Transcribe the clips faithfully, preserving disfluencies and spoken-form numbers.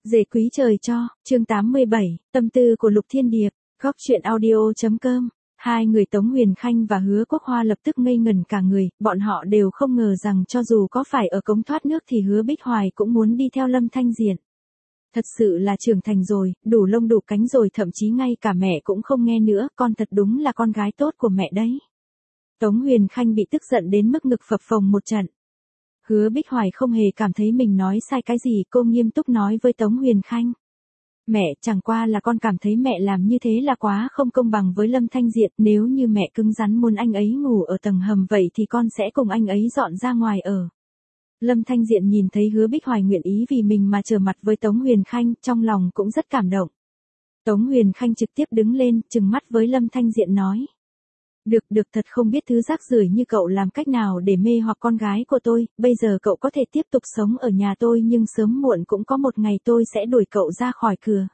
Dề quý trời cho, chương tám mươi bảy, tâm tư của Lục Thiên Điệp, góc truyện audio.com. Hai người Tống Huyền Khanh và Hứa Quốc Hoa lập tức ngây ngẩn cả người, bọn họ đều không ngờ rằng cho dù có phải ở cống thoát nước thì Hứa Bích Hoài cũng muốn đi theo Lâm Thanh Diện. Thật sự là trưởng thành rồi, đủ lông đủ cánh rồi, thậm chí ngay cả mẹ cũng không nghe nữa, con thật đúng là con gái tốt của mẹ đấy. Tống Huyền Khanh bị tức giận đến mức ngực phập phồng một trận. Hứa Bích Hoài không hề cảm thấy mình nói sai cái gì, cô nghiêm túc nói với Tống Huyền Khanh. Mẹ, chẳng qua là con cảm thấy mẹ làm như thế là quá không công bằng với Lâm Thanh Diện, nếu như mẹ cứng rắn muốn anh ấy ngủ ở tầng hầm vậy thì con sẽ cùng anh ấy dọn ra ngoài ở. Lâm Thanh Diện nhìn thấy Hứa Bích Hoài nguyện ý vì mình mà trở mặt với Tống Huyền Khanh, trong lòng cũng rất cảm động. Tống Huyền Khanh trực tiếp đứng lên, trừng mắt với Lâm Thanh Diện nói. Được được, thật không biết thứ rác rưởi như cậu làm cách nào để mê hoặc con gái của tôi, bây giờ cậu có thể tiếp tục sống ở nhà tôi nhưng sớm muộn cũng có một ngày tôi sẽ đuổi cậu ra khỏi cửa.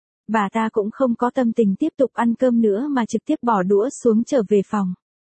Bà ta cũng không có tâm tình tiếp tục ăn cơm nữa mà trực tiếp bỏ đũa xuống trở về phòng.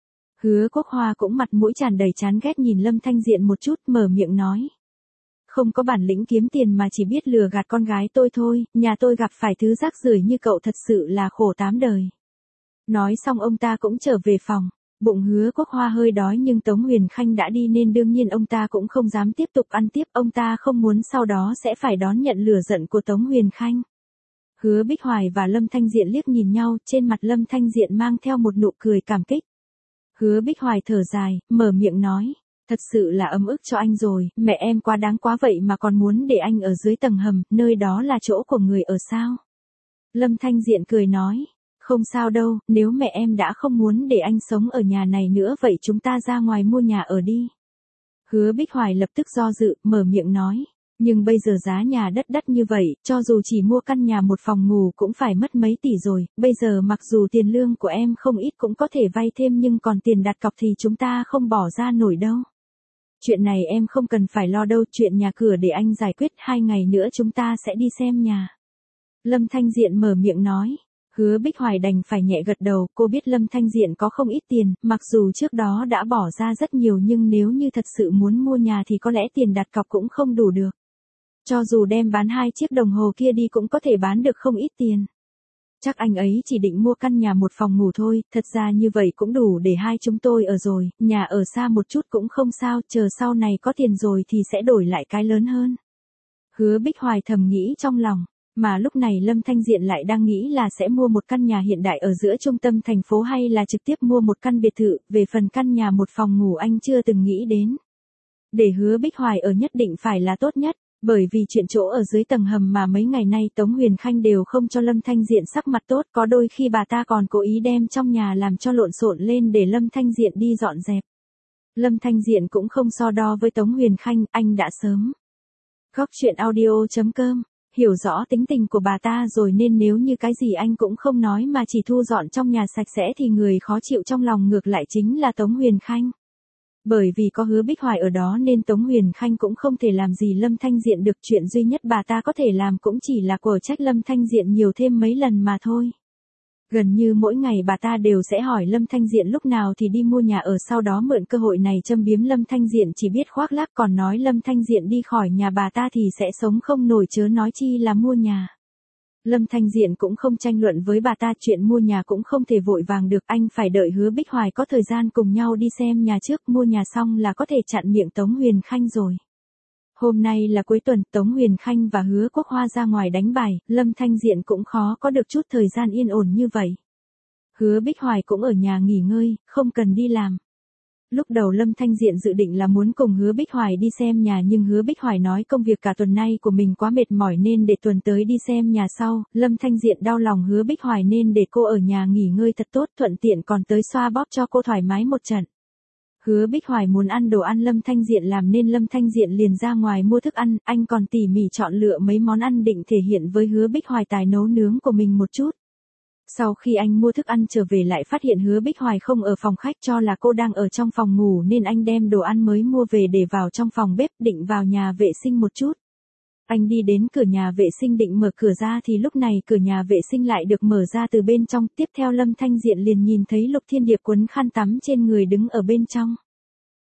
Hứa Quốc Hoa cũng mặt mũi tràn đầy chán ghét nhìn Lâm Thanh Diện một chút, mở miệng nói. Không có bản lĩnh kiếm tiền mà chỉ biết lừa gạt con gái tôi thôi, nhà tôi gặp phải thứ rác rưởi như cậu thật sự là khổ tám đời. Nói xong ông ta cũng trở về phòng, bụng Hứa Quốc Hoa hơi đói nhưng Tống Huyền Khanh đã đi nên đương nhiên ông ta cũng không dám tiếp tục ăn tiếp, ông ta không muốn sau đó sẽ phải đón nhận lửa giận của Tống Huyền Khanh. Hứa Bích Hoài và Lâm Thanh Diện liếc nhìn nhau, trên mặt Lâm Thanh Diện mang theo một nụ cười cảm kích. Hứa Bích Hoài thở dài, mở miệng nói, thật sự là ấm ức cho anh rồi, mẹ em quá đáng quá vậy mà còn muốn để anh ở dưới tầng hầm, nơi đó là chỗ của người ở sao? Lâm Thanh Diện cười nói. Không sao đâu, nếu mẹ em đã không muốn để anh sống ở nhà này nữa vậy chúng ta ra ngoài mua nhà ở đi. Hứa Bích Hoài lập tức do dự, mở miệng nói. Nhưng bây giờ giá nhà đất đắt như vậy, cho dù chỉ mua căn nhà một phòng ngủ cũng phải mất mấy tỷ rồi, bây giờ mặc dù tiền lương của em không ít cũng có thể vay thêm nhưng còn tiền đặt cọc thì chúng ta không bỏ ra nổi đâu. Chuyện này em không cần phải lo đâu, chuyện nhà cửa để anh giải quyết, hai ngày nữa chúng ta sẽ đi xem nhà. Lâm Thanh Diện mở miệng nói. Hứa Bích Hoài đành phải nhẹ gật đầu, cô biết Lâm Thanh Diện có không ít tiền, mặc dù trước đó đã bỏ ra rất nhiều nhưng nếu như thật sự muốn mua nhà thì có lẽ tiền đặt cọc cũng không đủ được. Cho dù đem bán hai chiếc đồng hồ kia đi cũng có thể bán được không ít tiền. Chắc anh ấy chỉ định mua căn nhà một phòng ngủ thôi, thật ra như vậy cũng đủ để hai chúng tôi ở rồi, nhà ở xa một chút cũng không sao, chờ sau này có tiền rồi thì sẽ đổi lại cái lớn hơn. Hứa Bích Hoài thầm nghĩ trong lòng. Mà lúc này Lâm Thanh Diện lại đang nghĩ là sẽ mua một căn nhà hiện đại ở giữa trung tâm thành phố hay là trực tiếp mua một căn biệt thự, về phần căn nhà một phòng ngủ anh chưa từng nghĩ đến. Để Hứa Bích Hoài ở nhất định phải là tốt nhất, bởi vì chuyện chỗ ở dưới tầng hầm mà mấy ngày nay Tống Huyền Khanh đều không cho Lâm Thanh Diện sắc mặt tốt, có đôi khi bà ta còn cố ý đem trong nhà làm cho lộn xộn lên để Lâm Thanh Diện đi dọn dẹp. Lâm Thanh Diện cũng không so đo với Tống Huyền Khanh, anh đã sớm. Góc truyện audio.com. Hiểu rõ tính tình của bà ta rồi nên nếu như cái gì anh cũng không nói mà chỉ thu dọn trong nhà sạch sẽ thì người khó chịu trong lòng ngược lại chính là Tống Huyền Khanh. Bởi vì có Hứa Bích Hoài ở đó nên Tống Huyền Khanh cũng không thể làm gì Lâm Thanh Diện được, chuyện duy nhất bà ta có thể làm cũng chỉ là quở trách Lâm Thanh Diện nhiều thêm mấy lần mà thôi. Gần như mỗi ngày bà ta đều sẽ hỏi Lâm Thanh Diện lúc nào thì đi mua nhà ở, sau đó mượn cơ hội này châm biếm Lâm Thanh Diện chỉ biết khoác lác, còn nói Lâm Thanh Diện đi khỏi nhà bà ta thì sẽ sống không nổi chớ nói chi là mua nhà. Lâm Thanh Diện cũng không tranh luận với bà ta, chuyện mua nhà cũng không thể vội vàng được, anh phải đợi Hứa Bích Hoài có thời gian cùng nhau đi xem nhà trước, mua nhà xong là có thể chặn miệng Tống Huyền Khanh rồi. Hôm nay là cuối tuần, Tống Huyền Khanh và Hứa Quốc Hoa ra ngoài đánh bài, Lâm Thanh Diện cũng khó có được chút thời gian yên ổn như vậy. Hứa Bích Hoài cũng ở nhà nghỉ ngơi, không cần đi làm. Lúc đầu Lâm Thanh Diện dự định là muốn cùng Hứa Bích Hoài đi xem nhà nhưng Hứa Bích Hoài nói công việc cả tuần nay của mình quá mệt mỏi nên để tuần tới đi xem nhà sau, Lâm Thanh Diện đau lòng Hứa Bích Hoài nên để cô ở nhà nghỉ ngơi thật tốt, thuận tiện còn tới xoa bóp cho cô thoải mái một trận. Hứa Bích Hoài muốn ăn đồ ăn Lâm Thanh Diện làm nên Lâm Thanh Diện liền ra ngoài mua thức ăn, anh còn tỉ mỉ chọn lựa mấy món ăn định thể hiện với Hứa Bích Hoài tài nấu nướng của mình một chút. Sau khi anh mua thức ăn trở về lại phát hiện Hứa Bích Hoài không ở phòng khách, cho là cô đang ở trong phòng ngủ nên anh đem đồ ăn mới mua về để vào trong phòng bếp, định vào nhà vệ sinh một chút. Anh đi đến cửa nhà vệ sinh định mở cửa ra thì lúc này cửa nhà vệ sinh lại được mở ra từ bên trong, tiếp theo Lâm Thanh Diện liền nhìn thấy Lục Thiên Điệp quấn khăn tắm trên người đứng ở bên trong.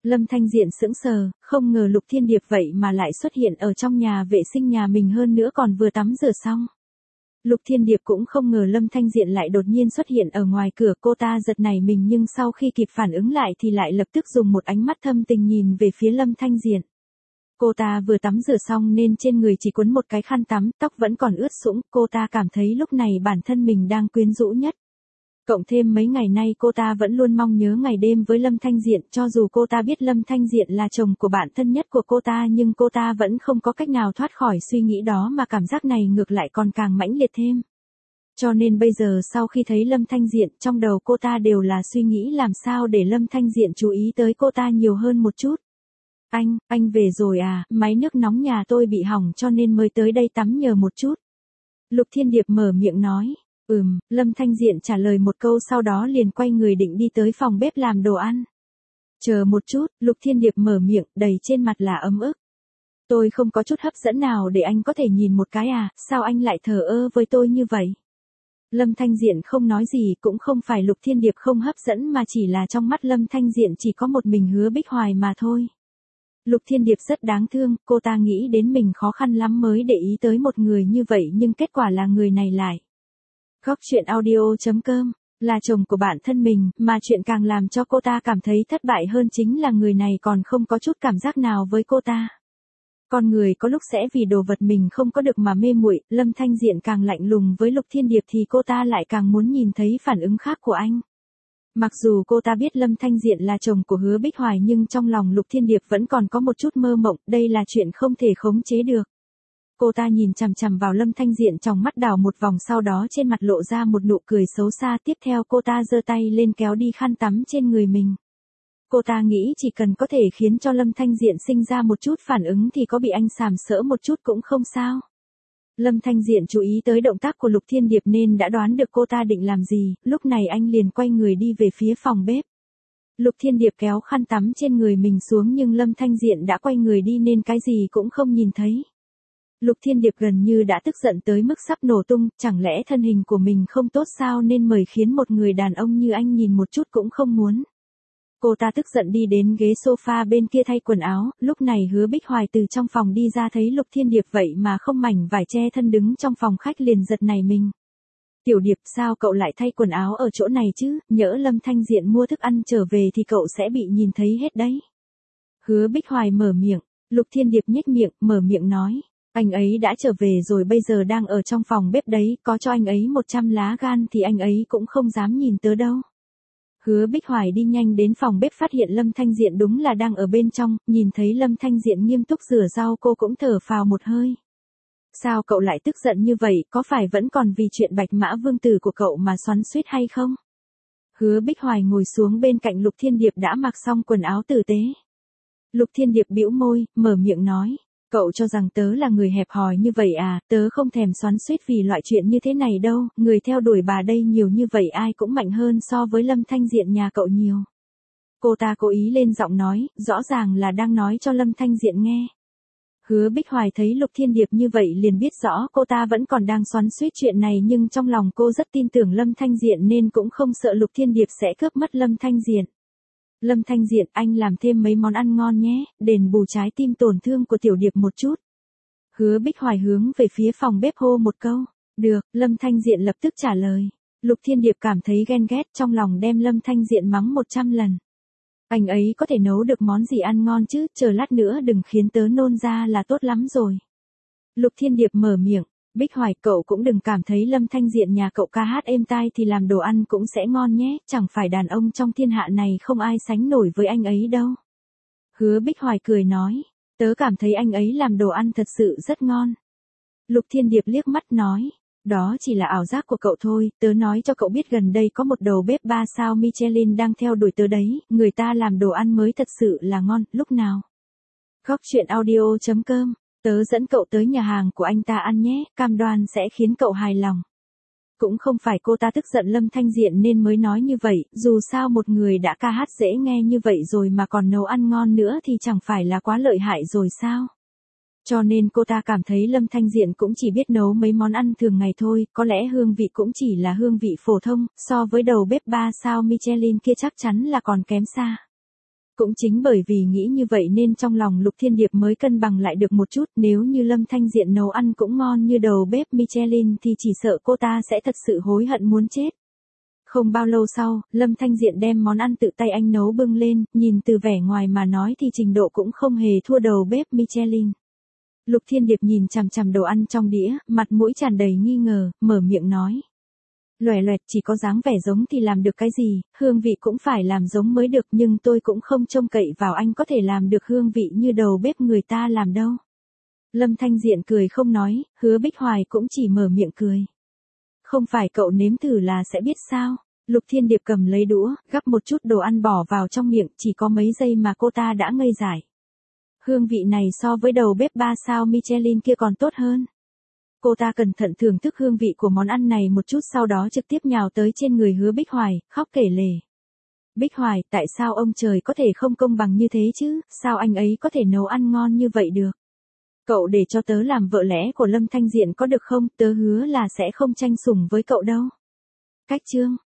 Lâm Thanh Diện sững sờ, không ngờ Lục Thiên Điệp vậy mà lại xuất hiện ở trong nhà vệ sinh nhà mình hơn nữa còn vừa tắm rửa xong. Lục Thiên Điệp cũng không ngờ Lâm Thanh Diện lại đột nhiên xuất hiện ở ngoài cửa, cô ta giật nảy mình nhưng sau khi kịp phản ứng lại thì lại lập tức dùng một ánh mắt thâm tình nhìn về phía Lâm Thanh Diện. Cô ta vừa tắm rửa xong nên trên người chỉ quấn một cái khăn tắm, tóc vẫn còn ướt sũng, cô ta cảm thấy lúc này bản thân mình đang quyến rũ nhất. Cộng thêm mấy ngày nay cô ta vẫn luôn mong nhớ ngày đêm với Lâm Thanh Diện, cho dù cô ta biết Lâm Thanh Diện là chồng của bạn thân nhất của cô ta nhưng cô ta vẫn không có cách nào thoát khỏi suy nghĩ đó mà cảm giác này ngược lại còn càng mãnh liệt thêm. Cho nên bây giờ sau khi thấy Lâm Thanh Diện, trong đầu cô ta đều là suy nghĩ làm sao để Lâm Thanh Diện chú ý tới cô ta nhiều hơn một chút. Anh, anh về rồi à, máy nước nóng nhà tôi bị hỏng cho nên mới tới đây tắm nhờ một chút. Lục Thiên Điệp mở miệng nói. Ừm, Lâm Thanh Diện trả lời một câu sau đó liền quay người định đi tới phòng bếp làm đồ ăn. Chờ một chút, Lục Thiên Điệp mở miệng, đầy trên mặt là ấm ức. Tôi không có chút hấp dẫn nào để anh có thể nhìn một cái à, sao anh lại thờ ơ với tôi như vậy? Lâm Thanh Diện không nói gì, cũng không phải Lục Thiên Điệp không hấp dẫn mà chỉ là trong mắt Lâm Thanh Diện chỉ có một mình Hứa Bích Hoài mà thôi. Lục Thiên Điệp rất đáng thương, cô ta nghĩ đến mình khó khăn lắm mới để ý tới một người như vậy nhưng kết quả là người này lại. Góc truyện audio chấm com, là chồng của bạn thân mình, mà chuyện càng làm cho cô ta cảm thấy thất bại hơn chính là người này còn không có chút cảm giác nào với cô ta. Con người có lúc sẽ vì đồ vật mình không có được mà mê muội, Lâm Thanh Diện càng lạnh lùng với Lục Thiên Điệp thì cô ta lại càng muốn nhìn thấy phản ứng khác của anh. Mặc dù cô ta biết Lâm Thanh Diện là chồng của Hứa Bích Hoài nhưng trong lòng Lục Thiên Điệp vẫn còn có một chút mơ mộng, đây là chuyện không thể khống chế được. Cô ta nhìn chằm chằm vào Lâm Thanh Diện trong mắt đảo một vòng sau đó trên mặt lộ ra một nụ cười xấu xa, tiếp theo cô ta giơ tay lên kéo đi khăn tắm trên người mình. Cô ta nghĩ chỉ cần có thể khiến cho Lâm Thanh Diện sinh ra một chút phản ứng thì có bị anh sàm sỡ một chút cũng không sao. Lâm Thanh Diện chú ý tới động tác của Lục Thiên Điệp nên đã đoán được cô ta định làm gì, lúc này anh liền quay người đi về phía phòng bếp. Lục Thiên Điệp kéo khăn tắm trên người mình xuống nhưng Lâm Thanh Diện đã quay người đi nên cái gì cũng không nhìn thấy. Lục Thiên Điệp gần như đã tức giận tới mức sắp nổ tung, chẳng lẽ thân hình của mình không tốt sao nên mời khiến một người đàn ông như anh nhìn một chút cũng không muốn. Cô ta tức giận đi đến ghế sofa bên kia thay quần áo, lúc này Hứa Bích Hoài từ trong phòng đi ra thấy Lục Thiên Điệp vậy mà không mảnh vải che thân đứng trong phòng khách liền giật nảy mình. Tiểu Điệp, sao cậu lại thay quần áo ở chỗ này chứ, nhỡ Lâm Thanh Diện mua thức ăn trở về thì cậu sẽ bị nhìn thấy hết đấy. Hứa Bích Hoài mở miệng, Lục Thiên Điệp nhếch miệng, mở miệng nói. Anh ấy đã trở về rồi, bây giờ đang ở trong phòng bếp đấy, có cho anh ấy một trăm lá gan thì anh ấy cũng không dám nhìn tớ đâu. Hứa Bích Hoài đi nhanh đến phòng bếp phát hiện Lâm Thanh Diện đúng là đang ở bên trong, nhìn thấy Lâm Thanh Diện nghiêm túc rửa rau cô cũng thở phào một hơi. Sao cậu lại tức giận như vậy, có phải vẫn còn vì chuyện Bạch Mã Vương Tử của cậu mà xoắn xuýt hay không? Hứa Bích Hoài ngồi xuống bên cạnh Lục Thiên Điệp đã mặc xong quần áo tử tế. Lục Thiên Điệp bĩu môi, mở miệng nói. Cậu cho rằng tớ là người hẹp hòi như vậy à, tớ không thèm xoắn xuýt vì loại chuyện như thế này đâu, người theo đuổi bà đây nhiều như vậy ai cũng mạnh hơn so với Lâm Thanh Diện nhà cậu nhiều. Cô ta cố ý lên giọng nói, rõ ràng là đang nói cho Lâm Thanh Diện nghe. Hứa Bích Hoài thấy Lục Thiên Điệp như vậy liền biết rõ cô ta vẫn còn đang xoắn xuýt chuyện này nhưng trong lòng cô rất tin tưởng Lâm Thanh Diện nên cũng không sợ Lục Thiên Điệp sẽ cướp mất Lâm Thanh Diện. Lâm Thanh Diện, anh làm thêm mấy món ăn ngon nhé, đền bù trái tim tổn thương của Tiểu Điệp một chút. Hứa Bích Hoài hướng về phía phòng bếp hô một câu. Được, Lâm Thanh Diện lập tức trả lời. Lục Thiên Điệp cảm thấy ghen ghét trong lòng đem Lâm Thanh Diện mắng một trăm lần. Anh ấy có thể nấu được món gì ăn ngon chứ, chờ lát nữa đừng khiến tớ nôn ra là tốt lắm rồi. Lục Thiên Điệp mở miệng. Bích Hoài, cậu cũng đừng cảm thấy Lâm Thanh Diện nhà cậu ca hát êm tai thì làm đồ ăn cũng sẽ ngon nhé, chẳng phải đàn ông trong thiên hạ này không ai sánh nổi với anh ấy đâu. Hứa Bích Hoài cười nói, tớ cảm thấy anh ấy làm đồ ăn thật sự rất ngon. Lục Thiên Điệp liếc mắt nói, đó chỉ là ảo giác của cậu thôi, tớ nói cho cậu biết gần đây có một đầu bếp ba sao Michelin đang theo đuổi tớ đấy, người ta làm đồ ăn mới thật sự là ngon, lúc nào. Góc truyện audio chấm com, tớ dẫn cậu tới nhà hàng của anh ta ăn nhé, cam đoan sẽ khiến cậu hài lòng. Cũng không phải cô ta tức giận Lâm Thanh Diện nên mới nói như vậy, dù sao một người đã ca hát dễ nghe như vậy rồi mà còn nấu ăn ngon nữa thì chẳng phải là quá lợi hại rồi sao. Cho nên cô ta cảm thấy Lâm Thanh Diện cũng chỉ biết nấu mấy món ăn thường ngày thôi, có lẽ hương vị cũng chỉ là hương vị phổ thông, so với đầu bếp ba sao Michelin kia chắc chắn là còn kém xa. Cũng chính bởi vì nghĩ như vậy nên trong lòng Lục Thiên Điệp mới cân bằng lại được một chút, nếu như Lâm Thanh Diện nấu ăn cũng ngon như đầu bếp Michelin thì chỉ sợ cô ta sẽ thật sự hối hận muốn chết. Không bao lâu sau, Lâm Thanh Diện đem món ăn tự tay anh nấu bưng lên, nhìn từ vẻ ngoài mà nói thì trình độ cũng không hề thua đầu bếp Michelin. Lục Thiên Điệp nhìn chằm chằm đồ ăn trong đĩa, mặt mũi tràn đầy nghi ngờ, mở miệng nói. Loẻ loẹt, chỉ có dáng vẻ giống thì làm được cái gì, hương vị cũng phải làm giống mới được, nhưng tôi cũng không trông cậy vào anh có thể làm được hương vị như đầu bếp người ta làm đâu. Lâm Thanh Diện cười không nói, Hứa Bích Hoài cũng chỉ mở miệng cười. Không phải cậu nếm thử là sẽ biết sao? Lục Thiên Điệp cầm lấy đũa, gắp một chút đồ ăn bỏ vào trong miệng, chỉ có mấy giây mà cô ta đã ngây dại. Hương vị này so với đầu bếp ba sao Michelin kia còn tốt hơn. Cô ta cẩn thận thưởng thức hương vị của món ăn này một chút, sau đó trực tiếp nhào tới trên người Hứa Bích Hoài, khóc kể lể. Bích Hoài, tại sao ông trời có thể không công bằng như thế chứ, sao anh ấy có thể nấu ăn ngon như vậy được? Cậu để cho tớ làm vợ lẽ của Lâm Thanh Diện có được không, tớ hứa là sẽ không tranh sủng với cậu đâu. Cách chương